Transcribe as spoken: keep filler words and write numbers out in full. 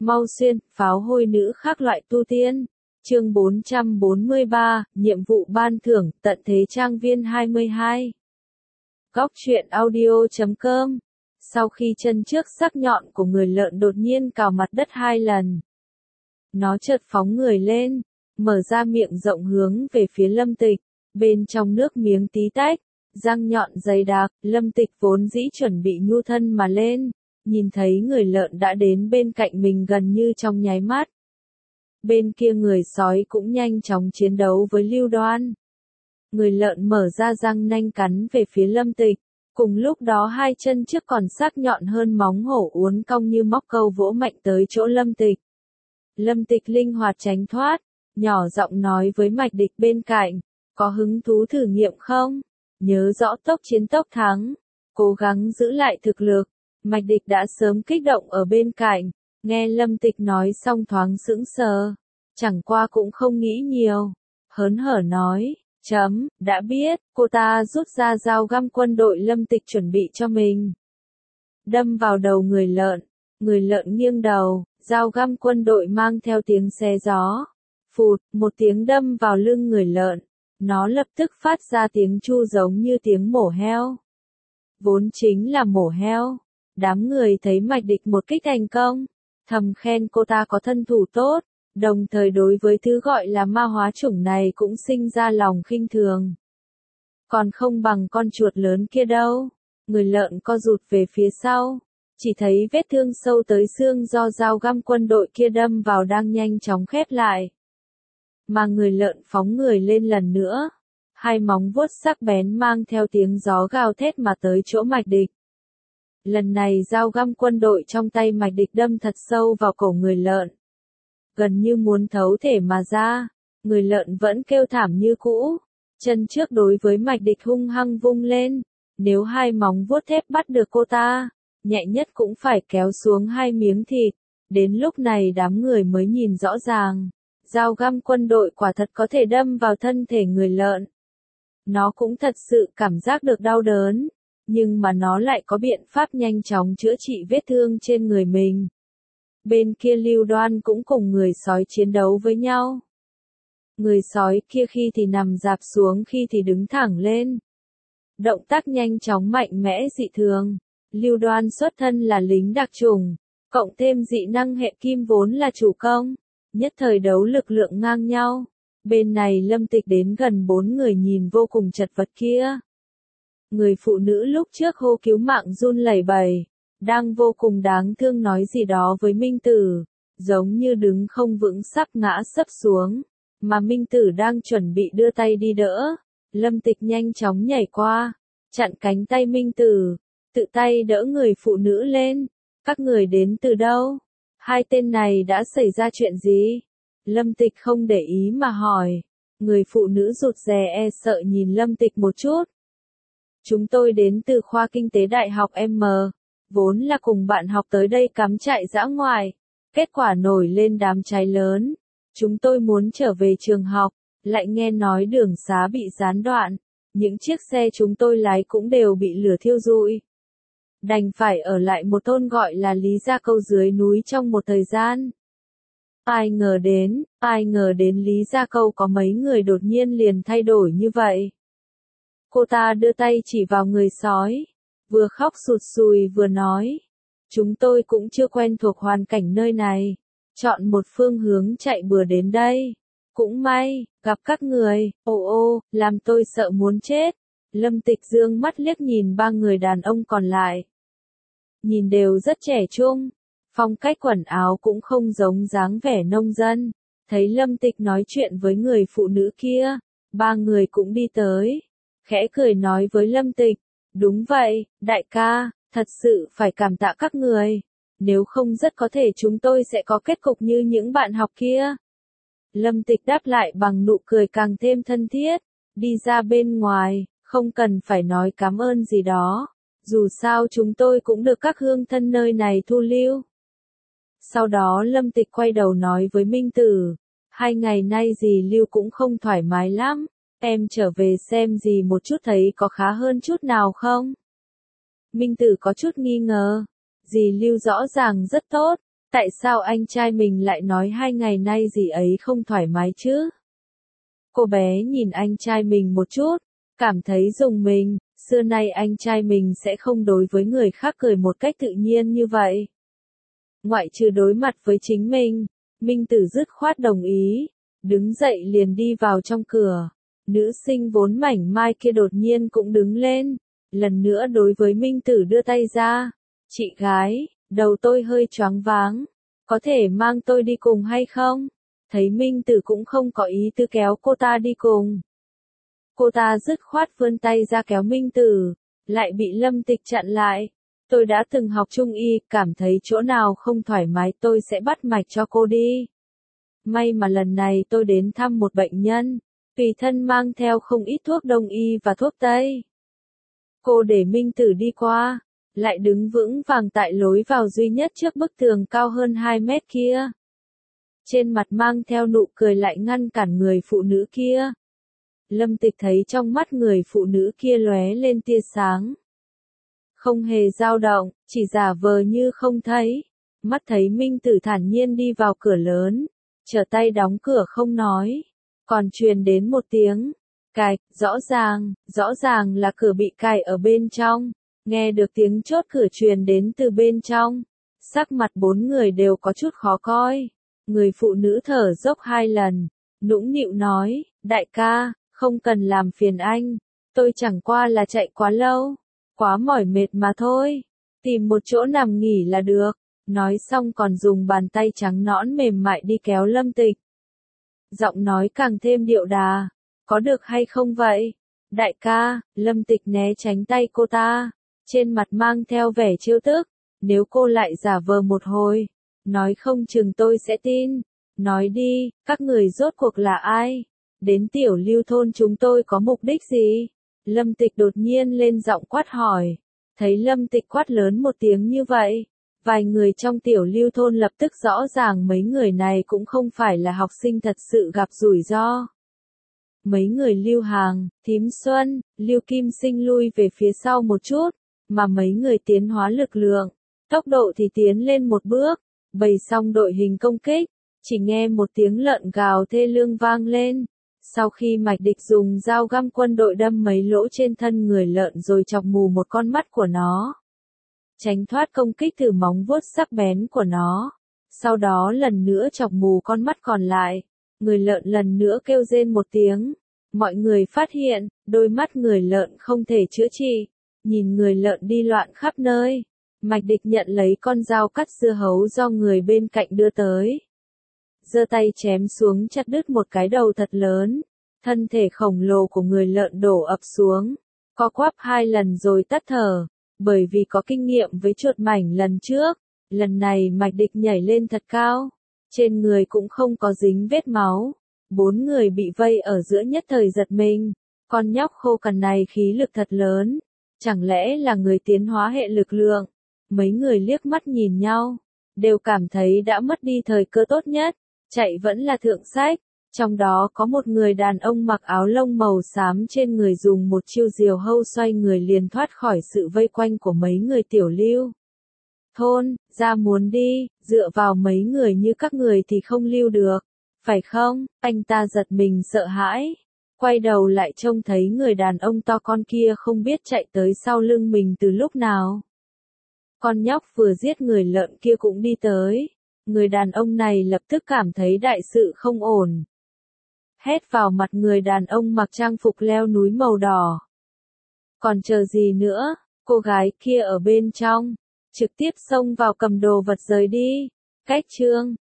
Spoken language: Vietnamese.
Mau xuyên, pháo hôi nữ khác loại tu tiên. Chương bốn trăm bốn mươi ba, nhiệm vụ ban thưởng, tận thế trang viên hai mươi hai. Góc truyện audio chấm com. Sau khi chân trước sắc nhọn của người lợn đột nhiên cào mặt đất hai lần, nó chợt phóng người lên, mở ra miệng rộng hướng về phía Lâm Tịch, bên trong nước miếng tí tách, răng nhọn dày đặc. Lâm Tịch vốn dĩ chuẩn bị nhu thân mà lên, nhìn thấy người lợn đã đến bên cạnh mình gần như trong nháy mắt. Bên kia người sói cũng nhanh chóng chiến đấu với Lưu Đoan. Người lợn mở ra răng nanh cắn về phía Lâm Tịch, cùng lúc đó hai chân trước còn sắc nhọn hơn móng hổ uốn cong như móc câu vỗ mạnh tới chỗ Lâm Tịch. Lâm Tịch linh hoạt tránh thoát, nhỏ giọng nói với Mạch Địch bên cạnh, có hứng thú thử nghiệm không? Nhớ rõ tốc chiến tốc thắng, cố gắng giữ lại thực lực. Mạch Địch đã sớm kích động ở bên cạnh, nghe Lâm Tịch nói xong thoáng sững sờ, chẳng qua cũng không nghĩ nhiều, hớn hở nói, chấm, đã biết. Cô ta rút ra dao găm quân đội Lâm Tịch chuẩn bị cho mình, đâm vào đầu người lợn. Người lợn nghiêng đầu, dao găm quân đội mang theo tiếng xé gió, phụt, một tiếng đâm vào lưng người lợn, nó lập tức phát ra tiếng chu giống như tiếng mổ heo. Vốn chính là mổ heo. Đám người thấy Mạch Địch một kích thành công, thầm khen cô ta có thân thủ tốt, đồng thời đối với thứ gọi là ma hóa chủng này cũng sinh ra lòng khinh thường. Còn không bằng con chuột lớn kia đâu. Người lợn co rụt về phía sau, chỉ thấy vết thương sâu tới xương do dao găm quân đội kia đâm vào đang nhanh chóng khép lại. Mà người lợn phóng người lên lần nữa, hai móng vuốt sắc bén mang theo tiếng gió gào thét mà tới chỗ Mạch Địch. Lần này dao găm quân đội trong tay Mạch Địch đâm thật sâu vào cổ người lợn, gần như muốn thấu thể mà ra. Người lợn vẫn kêu thảm như cũ, chân trước đối với Mạch Địch hung hăng vung lên, nếu hai móng vuốt thép bắt được cô ta, nhẹ nhất cũng phải kéo xuống hai miếng thịt. Đến lúc này đám người mới nhìn rõ ràng, dao găm quân đội quả thật có thể đâm vào thân thể người lợn. Nó cũng thật sự cảm giác được đau đớn, nhưng mà nó lại có biện pháp nhanh chóng chữa trị vết thương trên người mình. Bên kia Lưu Đoan cũng cùng người sói chiến đấu với nhau. Người sói kia khi thì nằm rạp xuống khi thì đứng thẳng lên, động tác nhanh chóng mạnh mẽ dị thường. Lưu Đoan xuất thân là lính đặc chủng, cộng thêm dị năng hệ kim vốn là chủ công, nhất thời đấu lực lượng ngang nhau. Bên này Lâm Tịch đến gần bốn người nhìn vô cùng chật vật kia. Người phụ nữ lúc trước hô cứu mạng run lẩy bẩy, đang vô cùng đáng thương nói gì đó với Minh Tử, giống như đứng không vững sắp ngã sấp xuống, mà Minh Tử đang chuẩn bị đưa tay đi đỡ. Lâm Tịch nhanh chóng nhảy qua, chặn cánh tay Minh Tử, tự tay đỡ người phụ nữ lên. Các người đến từ đâu? Hai tên này đã xảy ra chuyện gì? Lâm Tịch không để ý mà hỏi. Người phụ nữ rụt rè e sợ nhìn Lâm Tịch một chút. Chúng tôi đến từ khoa kinh tế đại học M, vốn là cùng bạn học tới đây cắm trại dã ngoại. Kết quả nổi lên đám cháy lớn. Chúng tôi muốn trở về trường học, lại nghe nói đường xá bị gián đoạn. Những chiếc xe chúng tôi lái cũng đều bị lửa thiêu rụi. Đành phải ở lại một thôn gọi là Lý Gia Câu dưới núi trong một thời gian. Ai ngờ đến, ai ngờ đến Lý Gia Câu có mấy người đột nhiên liền thay đổi như vậy. Cô ta đưa tay chỉ vào người sói, vừa khóc sụt sùi vừa nói. Chúng tôi cũng chưa quen thuộc hoàn cảnh nơi này, chọn một phương hướng chạy bừa đến đây. Cũng may, gặp các người, ô ô, làm tôi sợ muốn chết. Lâm Tịch dương mắt liếc nhìn ba người đàn ông còn lại. Nhìn đều rất trẻ trung, phong cách quần áo cũng không giống dáng vẻ nông dân. Thấy Lâm Tịch nói chuyện với người phụ nữ kia, ba người cũng đi tới, khẽ cười nói với Lâm Tịch, đúng vậy, đại ca, thật sự phải cảm tạ các người, nếu không rất có thể chúng tôi sẽ có kết cục như những bạn học kia. Lâm Tịch đáp lại bằng nụ cười càng thêm thân thiết, đi ra bên ngoài, không cần phải nói cảm ơn gì đó, dù sao chúng tôi cũng được các hương thân nơi này thu lưu. Sau đó Lâm Tịch quay đầu nói với Minh Tử, hai ngày nay dì Lưu cũng không thoải mái lắm, em trở về xem dì một chút thấy có khá hơn chút nào không? Minh Tử có chút nghi ngờ, dì Lưu rõ ràng rất tốt, Tại sao anh trai mình lại nói hai ngày nay gì ấy không thoải mái chứ? Cô bé nhìn anh trai mình một chút, cảm thấy rùng mình, xưa nay anh trai mình sẽ không đối với người khác cười một cách tự nhiên như vậy. Ngoại trừ đối mặt với chính mình, Minh Tử dứt khoát đồng ý, đứng dậy liền đi vào trong cửa. Nữ sinh vốn mảnh mai kia đột nhiên cũng đứng lên, lần nữa đối với Minh Tử đưa tay ra. Chị gái, đầu tôi hơi choáng váng, có thể mang tôi đi cùng hay không? Thấy Minh Tử cũng không có ý tư kéo cô ta đi cùng. Cô ta dứt khoát vươn tay ra kéo Minh Tử, lại bị Lâm Tịch chặn lại. Tôi đã từng học trung y, cảm thấy chỗ nào không thoải mái tôi sẽ bắt mạch cho cô đi. May mà lần này tôi đến thăm một bệnh nhân, tùy thân mang theo không ít thuốc đông y và thuốc tây. Cô để Minh Tử đi qua, lại đứng vững vàng tại lối vào duy nhất trước bức tường cao hơn hai mét kia. Trên mặt mang theo nụ cười lại ngăn cản người phụ nữ kia. Lâm Tịch thấy trong mắt người phụ nữ kia lóe lên tia sáng. Không hề dao động, chỉ giả vờ như không thấy. Mắt thấy Minh Tử thản nhiên đi vào cửa lớn, trở tay đóng cửa không nói. Còn truyền đến một tiếng cạch, rõ ràng, rõ ràng là cửa bị cài ở bên trong. Nghe được tiếng chốt cửa truyền đến từ bên trong, sắc mặt bốn người đều có chút khó coi. Người phụ nữ thở dốc hai lần, nũng nịu nói, đại ca, không cần làm phiền anh, tôi chẳng qua là chạy quá lâu, quá mỏi mệt mà thôi, tìm một chỗ nằm nghỉ là được. Nói xong còn dùng bàn tay trắng nõn mềm mại đi kéo Lâm Tịch. Giọng nói càng thêm điệu đà, có được hay không vậy? Đại ca, Lâm Tịch né tránh tay cô ta, trên mặt mang theo vẻ trêu tức, nếu cô lại giả vờ một hồi, nói không chừng tôi sẽ tin. Nói đi, các người rốt cuộc là ai? Đến Tiểu Lưu thôn chúng tôi có mục đích gì? Lâm Tịch đột nhiên lên giọng quát hỏi. Thấy Lâm Tịch quát lớn một tiếng như vậy, vài người trong Tiểu Lưu thôn lập tức rõ ràng mấy người này cũng không phải là học sinh thật sự gặp rủi ro. Mấy người Lưu Hàng, Thím Xuân, Lưu Kim Sinh lui về phía sau một chút, mà mấy người tiến hóa lực lượng, tốc độ thì tiến lên một bước, bày xong đội hình công kích, chỉ nghe một tiếng lợn gào thê lương vang lên. Sau khi Mạch Địch dùng dao găm quân đội đâm mấy lỗ trên thân người lợn rồi chọc mù một con mắt của nó, tránh thoát công kích từ móng vuốt sắc bén của nó, sau đó lần nữa chọc mù con mắt còn lại, người lợn lần nữa kêu rên một tiếng. Mọi người phát hiện, đôi mắt người lợn không thể chữa trị, nhìn người lợn đi loạn khắp nơi. Mạch Địch nhận lấy con dao cắt dưa hấu do người bên cạnh đưa tới, giơ tay chém xuống chặt đứt một cái đầu thật lớn, thân thể khổng lồ của người lợn đổ ập xuống, co quắp hai lần rồi tắt thở, bởi vì có kinh nghiệm với chuột mảnh lần trước, lần này Mạch Địch nhảy lên thật cao, trên người cũng không có dính vết máu, bốn người bị vây ở giữa nhất thời giật mình, con nhóc khô cằn này khí lực thật lớn, chẳng lẽ là người tiến hóa hệ lực lượng? Mấy người liếc mắt nhìn nhau, đều cảm thấy đã mất đi thời cơ tốt nhất, chạy vẫn là thượng sách, trong đó có một người đàn ông mặc áo lông màu xám trên người dùng một chiêu diều hâu xoay người liền thoát khỏi sự vây quanh của mấy người Tiểu Lưu thôn, ra muốn đi, dựa vào mấy người như các người thì không lưu được, phải không? Anh ta giật mình sợ hãi, quay đầu lại trông thấy người đàn ông to con kia không biết chạy tới sau lưng mình từ lúc nào. Con nhóc vừa giết người lợn kia cũng đi tới, người đàn ông này lập tức cảm thấy đại sự không ổn. Hét vào mặt người đàn ông mặc trang phục leo núi màu đỏ. Còn chờ gì nữa, cô gái kia ở bên trong, trực tiếp xông vào cầm đồ vật rời đi. Cách chương